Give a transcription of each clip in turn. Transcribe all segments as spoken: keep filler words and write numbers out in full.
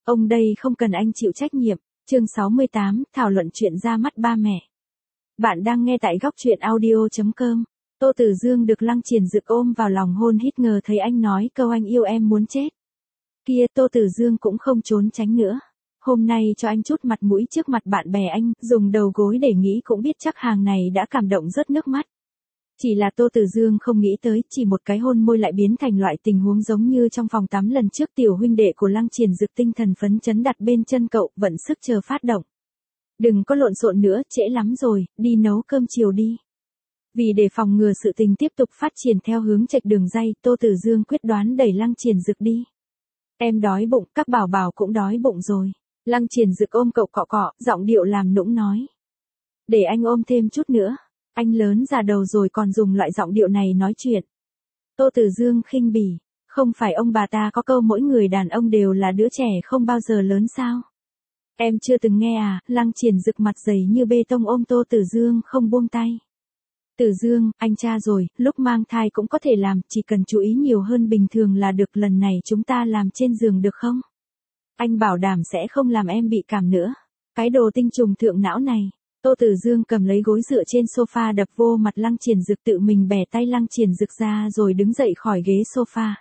Ông đây không cần anh chịu trách nhiệm. Chương sáu mươi tám, thảo luận chuyện ra mắt ba mẹ. Bạn đang nghe tại góc truyện audio chấm com. Tô Tử Dương được Lăng Triển Dực ôm vào lòng hôn hít ngờ thấy anh nói câu anh yêu em muốn chết. Kia Tô Tử Dương cũng không trốn tránh nữa. Hôm nay cho anh chút mặt mũi trước mặt bạn bè anh, dùng đầu gối để nghĩ cũng biết chắc hàng này đã cảm động rớt nước mắt. Chỉ là Tô Tử Dương không nghĩ tới, chỉ một cái hôn môi lại biến thành loại tình huống giống như trong phòng tắm lần trước tiểu huynh đệ của Lăng Triển Dực tinh thần phấn chấn đặt bên chân cậu, vận sức chờ phát động. Đừng có lộn xộn nữa, trễ lắm rồi, đi nấu cơm chiều đi. Vì để phòng ngừa sự tình tiếp tục phát triển theo hướng chệch đường ray, Tô Tử Dương quyết đoán đẩy Lăng Triển Dực đi. Em đói bụng, các bảo bảo cũng đói bụng rồi. Lăng Triển Dực ôm cậu cọ cọ, giọng điệu làm nũng nói. Để anh ôm thêm chút nữa. Anh lớn già đầu rồi còn dùng loại giọng điệu này nói chuyện. Tô Tử Dương khinh bỉ. Không phải ông bà ta có câu mỗi người đàn ông đều là đứa trẻ không bao giờ lớn sao? Em chưa từng nghe à? Lăng Triển Dực mặt dày như bê tông ôm Tô Tử Dương không buông tay. Tử Dương, anh cha rồi, lúc mang thai cũng có thể làm, chỉ cần chú ý nhiều hơn bình thường là được, lần này chúng ta làm trên giường được không? Anh bảo đảm sẽ không làm em bị cảm nữa. Cái đồ tinh trùng thượng não này. Tô Tử Dương cầm lấy gối dựa trên sofa đập vô mặt Lăng Triển Dực, tự mình bẻ tay Lăng Triển Dực ra rồi đứng dậy khỏi ghế sofa.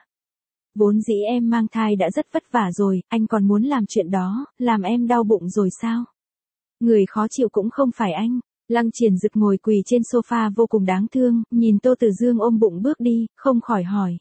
Vốn dĩ em mang thai đã rất vất vả rồi, anh còn muốn làm chuyện đó, làm em đau bụng rồi sao? Người khó chịu cũng không phải anh. Lăng Triển Dực ngồi quỳ trên sofa vô cùng đáng thương, nhìn Tô Tử Dương ôm bụng bước đi, không khỏi hỏi.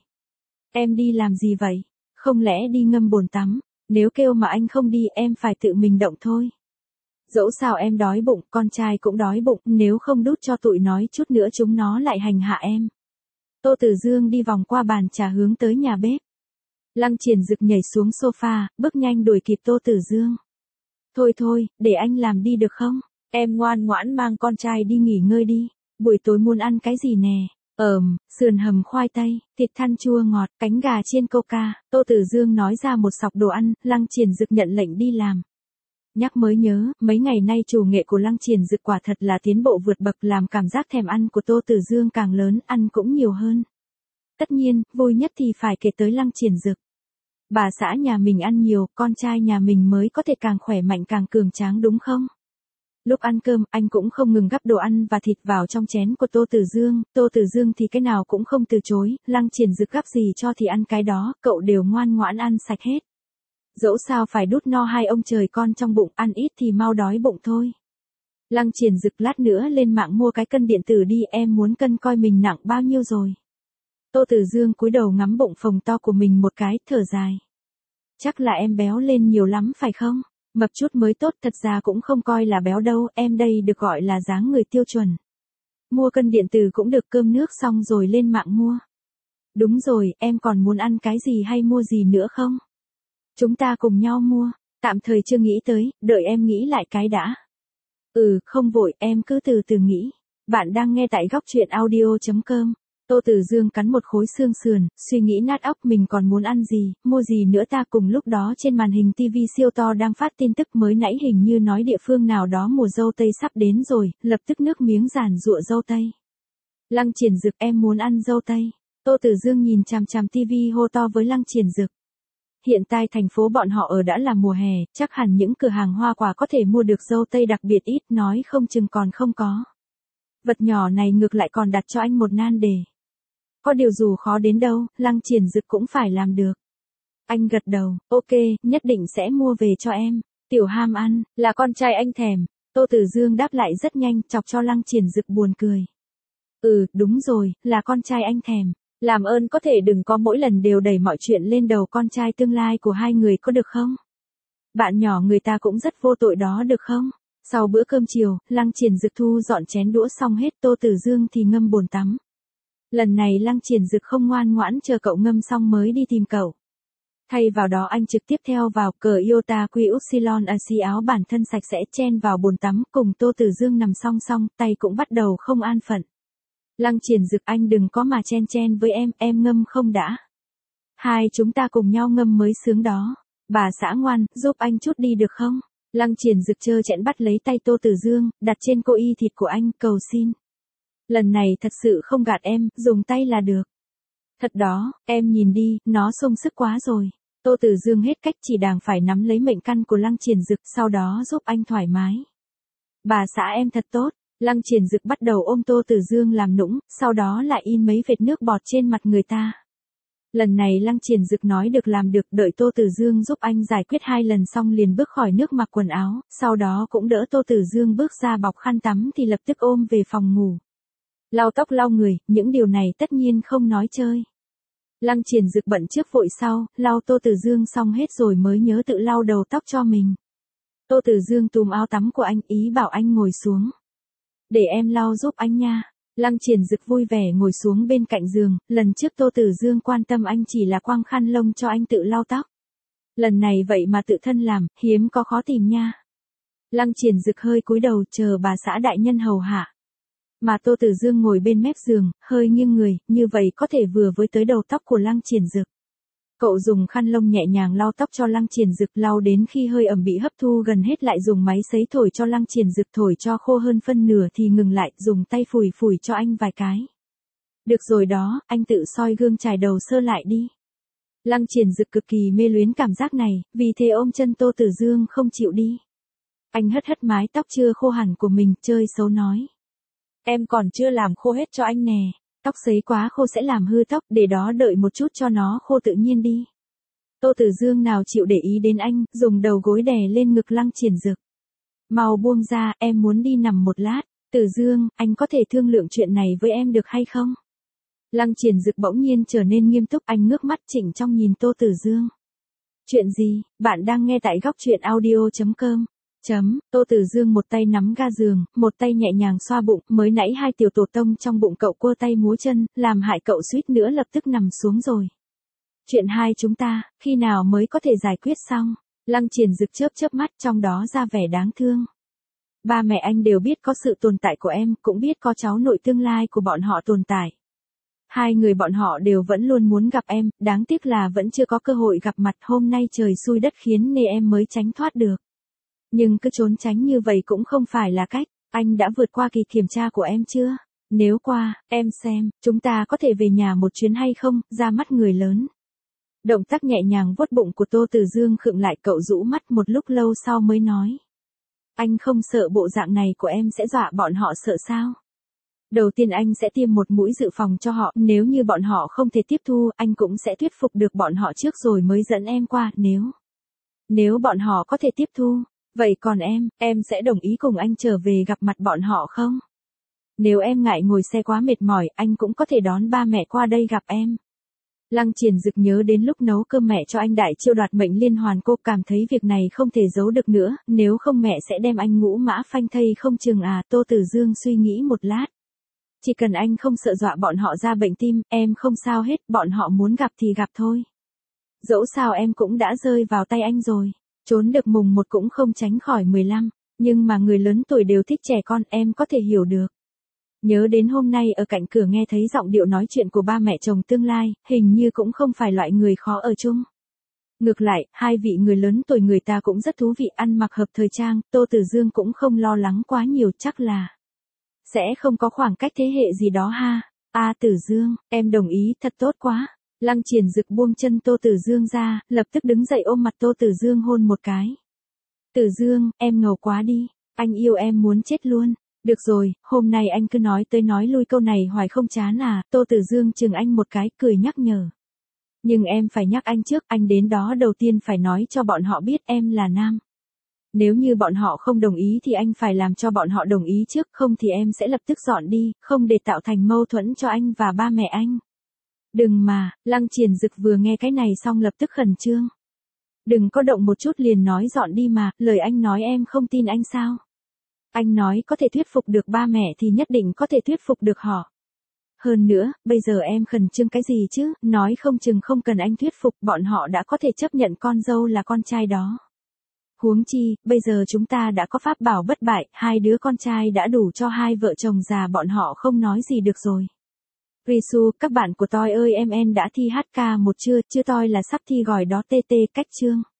Em đi làm gì vậy? Không lẽ đi ngâm bồn tắm? Nếu kêu mà anh không đi em phải tự mình động thôi. Dẫu sao em đói bụng, con trai cũng đói bụng, nếu không đút cho tụi nói chút nữa chúng nó lại hành hạ em. Tô Tử Dương đi vòng qua bàn trà hướng tới nhà bếp. Lăng Triển Dực nhảy xuống sofa, bước nhanh đuổi kịp Tô Tử Dương. Thôi thôi, để anh làm đi được không? Em ngoan ngoãn mang con trai đi nghỉ ngơi đi. Buổi tối muốn ăn cái gì nè? Ờm, sườn hầm khoai tây, thịt than chua ngọt, cánh gà chiên coca. Tô Tử Dương nói ra một sọc đồ ăn, Lăng Triển Dực nhận lệnh đi làm. Nhắc mới nhớ, mấy ngày nay chủ nghệ của Lăng Triển Dực quả thật là tiến bộ vượt bậc, làm cảm giác thèm ăn của Tô Tử Dương càng lớn, ăn cũng nhiều hơn. Tất nhiên, vui nhất thì phải kể tới Lăng Triển Dực. Bà xã nhà mình ăn nhiều, con trai nhà mình mới có thể càng khỏe mạnh càng cường tráng đúng không? Lúc ăn cơm, anh cũng không ngừng gắp đồ ăn và thịt vào trong chén của Tô Tử Dương, Tô Tử Dương thì cái nào cũng không từ chối, Lăng Triển Dực gắp gì cho thì ăn cái đó, cậu đều ngoan ngoãn ăn sạch hết. Dẫu sao phải đút no hai ông trời con trong bụng, ăn ít thì mau đói bụng thôi. Lăng Triển Dực lát nữa lên mạng mua cái cân điện tử đi, em muốn cân coi mình nặng bao nhiêu rồi. Tô Tử Dương cúi đầu ngắm bụng phồng to của mình một cái, thở dài. Chắc là em béo lên nhiều lắm phải không? Mập chút mới tốt, thật ra cũng không coi là béo đâu, em đây được gọi là dáng người tiêu chuẩn. Mua cân điện tử cũng được, cơm nước xong rồi lên mạng mua. Đúng rồi, em còn muốn ăn cái gì hay mua gì nữa không? Chúng ta cùng nhau mua, tạm thời chưa nghĩ tới, đợi em nghĩ lại cái đã. Ừ, không vội, em cứ từ từ nghĩ. Bạn đang nghe tại góc truyện audio chấm com. Tô Tử Dương cắn một khối xương sườn, suy nghĩ nát óc mình còn muốn ăn gì, mua gì nữa ta. Cùng lúc đó trên màn hình tivi siêu to đang phát tin tức mới nãy, hình như nói địa phương nào đó mùa dâu tây sắp đến rồi, lập tức nước miếng giàn giụa dâu tây. Lăng Triển Dực, em muốn ăn dâu tây. Tô Tử Dương nhìn chằm chằm tivi hô to với Lăng Triển Dực. Hiện tại thành phố bọn họ ở đã là mùa hè, chắc hẳn những cửa hàng hoa quả có thể mua được dâu tây đặc biệt ít, nói không chừng còn không có. Vật nhỏ này ngược lại còn đặt cho anh một nan đề. Có điều dù khó đến đâu, Lăng Triển Dực cũng phải làm được. Anh gật đầu, ok, nhất định sẽ mua về cho em. Tiểu ham ăn, là con trai anh thèm. Tô Tử Dương đáp lại rất nhanh, chọc cho Lăng Triển Dực buồn cười. Ừ, đúng rồi, là con trai anh thèm. Làm ơn có thể đừng có mỗi lần đều đẩy mọi chuyện lên đầu con trai tương lai của hai người có được không? Bạn nhỏ người ta cũng rất vô tội đó được không? Sau bữa cơm chiều, Lăng Triển Dực thu dọn chén đũa xong hết, Tô Tử Dương thì ngâm bồn tắm. Lần này Lăng Triển Dực không ngoan ngoãn chờ cậu ngâm xong mới đi tìm cậu. Thay vào đó anh trực tiếp theo vào cờ Iota Quy Upsilon Asi, áo bản thân sạch sẽ chen vào bồn tắm, cùng Tô Tử Dương nằm song song, tay cũng bắt đầu không an phận. Lăng Triển Dực, anh đừng có mà chen chen với em, em ngâm không đã. Hai chúng ta cùng nhau ngâm mới sướng đó. Bà xã ngoan, giúp anh chút đi được không? Lăng Triển Dực trơ trẽn bắt lấy tay Tô Tử Dương, đặt trên cô y thịt của anh, cầu xin. Lần này thật sự không gạt em, dùng tay là được. Thật đó, em nhìn đi, nó sung sức quá rồi. Tô Từ Dương hết cách chỉ đành phải nắm lấy mệnh căn của Lăng Triển Dực, sau đó giúp anh thoải mái. Bà xã em thật tốt. Lăng Triển Dực bắt đầu ôm Tô Từ Dương làm nũng, sau đó lại in mấy vệt nước bọt trên mặt người ta. Lần này Lăng Triển Dực nói được làm được, đợi Tô Từ Dương giúp anh giải quyết hai lần xong liền bước khỏi nước mặc quần áo, sau đó cũng đỡ Tô Từ Dương bước ra bọc khăn tắm thì lập tức ôm về phòng ngủ. Lau tóc lau người, những điều này tất nhiên không nói chơi. Lăng Triển Dực bận trước vội sau, lau Tô Từ Dương xong hết rồi mới nhớ tự lau đầu tóc cho mình. Tô Từ Dương túm áo tắm của anh, ý bảo anh ngồi xuống. Để em lau giúp anh nha. Lăng Triển Dực vui vẻ ngồi xuống bên cạnh giường, lần trước Tô Từ Dương quan tâm anh chỉ là quăng khăn lông cho anh tự lau tóc. Lần này vậy mà tự thân làm, hiếm có khó tìm nha. Lăng Triển Dực hơi cúi đầu chờ bà xã đại nhân hầu hạ. Mà Tô Từ Dương ngồi bên mép giường, hơi nghiêng người, như vậy có thể vừa với tới đầu tóc của Lăng Triển Dực. Cậu dùng khăn lông nhẹ nhàng lau tóc cho Lăng Triển Dực, lau đến khi hơi ẩm bị hấp thu gần hết lại dùng máy sấy thổi cho Lăng Triển Dực, thổi cho khô hơn phân nửa thì ngừng lại, dùng tay phủi phủi cho anh vài cái. Được rồi đó, anh tự soi gương chải đầu sơ lại đi. Lăng Triển Dực cực kỳ mê luyến cảm giác này, vì thế ôm chân Tô Từ Dương không chịu đi. Anh hất hất mái tóc chưa khô hẳn của mình, chơi xấu nói. Em còn chưa làm khô hết cho anh nè. Tóc sấy quá khô sẽ làm hư tóc, để đó đợi một chút cho nó khô tự nhiên đi. Tô Từ Dương nào chịu để ý đến anh, dùng đầu gối đè lên ngực Lăng Triển Dực. Mau buông ra, em muốn đi nằm một lát. Từ Dương, anh có thể thương lượng chuyện này với em được hay không? Lăng Triển Dực bỗng nhiên trở nên nghiêm túc, anh ngước mắt chỉnh trong nhìn Tô Từ Dương. Chuyện gì? Bạn đang nghe tại góc truyện audio chấm com. Chấm, Tô Từ Dương một tay nắm ga giường, một tay nhẹ nhàng xoa bụng, mới nãy hai tiểu tổ tông trong bụng cậu cua tay múa chân, làm hại cậu suýt nữa lập tức nằm xuống rồi. Chuyện hai chúng ta, khi nào mới có thể giải quyết xong? Lăng Triển Dực chớp chớp mắt, trong đó ra vẻ đáng thương. Ba mẹ anh đều biết có sự tồn tại của em, cũng biết có cháu nội tương lai của bọn họ tồn tại. Hai người bọn họ đều vẫn luôn muốn gặp em, đáng tiếc là vẫn chưa có cơ hội gặp mặt, hôm nay trời xui đất khiến nên em mới tránh thoát được. Nhưng cứ trốn tránh như vậy cũng không phải là cách. Anh đã vượt qua kỳ kiểm tra của em chưa? Nếu qua, em xem, chúng ta có thể về nhà một chuyến hay không, ra mắt người lớn. Động tác nhẹ nhàng vuốt bụng của Tô Từ Dương khựng lại, cậu rũ mắt một lúc lâu sau mới nói. Anh không sợ bộ dạng này của em sẽ dọa bọn họ sợ sao? Đầu tiên anh sẽ tiêm một mũi dự phòng cho họ, nếu như bọn họ không thể tiếp thu, anh cũng sẽ thuyết phục được bọn họ trước rồi mới dẫn em qua, nếu... Nếu bọn họ có thể tiếp thu. Vậy còn em, em sẽ đồng ý cùng anh trở về gặp mặt bọn họ không? Nếu em ngại ngồi xe quá mệt mỏi, anh cũng có thể đón ba mẹ qua đây gặp em. Lăng Triển Dực nhớ đến lúc nấu cơm mẹ cho anh đại chiêu đoạt mệnh liên hoàn, cô cảm thấy việc này không thể giấu được nữa, nếu không mẹ sẽ đem anh ngũ mã phanh thây không chừng à. Tô Từ Dương suy nghĩ một lát. Chỉ cần anh không sợ dọa bọn họ ra bệnh tim, em không sao hết, bọn họ muốn gặp thì gặp thôi. Dẫu sao em cũng đã rơi vào tay anh rồi. Trốn được mùng một cũng không tránh khỏi mười lăm, nhưng mà người lớn tuổi đều thích trẻ con, em có thể hiểu được. Nhớ đến hôm nay ở cạnh cửa nghe thấy giọng điệu nói chuyện của ba mẹ chồng tương lai, hình như cũng không phải loại người khó ở chung. Ngược lại, hai vị người lớn tuổi người ta cũng rất thú vị, ăn mặc hợp thời trang, Tô Từ Dương cũng không lo lắng quá nhiều, chắc là sẽ không có khoảng cách thế hệ gì đó ha. A à, Từ Dương, em đồng ý, thật tốt quá. Lăng Triển Dực buông chân Tô Từ Dương ra, lập tức đứng dậy ôm mặt Tô Từ Dương hôn một cái. Từ Dương, em ngầu quá đi, anh yêu em muốn chết luôn. Được rồi, hôm nay anh cứ nói tới nói lui câu này hoài không chán à. Tô Từ Dương chừng anh một cái, cười nhắc nhở. Nhưng em phải nhắc anh trước, anh đến đó đầu tiên phải nói cho bọn họ biết em là nam. Nếu như bọn họ không đồng ý thì anh phải làm cho bọn họ đồng ý trước, không thì em sẽ lập tức dọn đi, không để tạo thành mâu thuẫn cho anh và ba mẹ anh. Đừng mà, Lăng Triển Dực vừa nghe cái này xong lập tức khẩn trương. Đừng có động một chút liền nói dọn đi mà, lời anh nói em không tin anh sao? Anh nói có thể thuyết phục được ba mẹ thì nhất định có thể thuyết phục được họ. Hơn nữa, bây giờ em khẩn trương cái gì chứ, nói không chừng không cần anh thuyết phục, bọn họ đã có thể chấp nhận con dâu là con trai đó. Huống chi, bây giờ chúng ta đã có pháp bảo bất bại, hai đứa con trai đã đủ cho hai vợ chồng già bọn họ không nói gì được rồi. Risu, các bạn của tôi ơi, em en đã thi hát ca một chưa, chưa tôi là sắp thi gọi đó tê tê cách chương.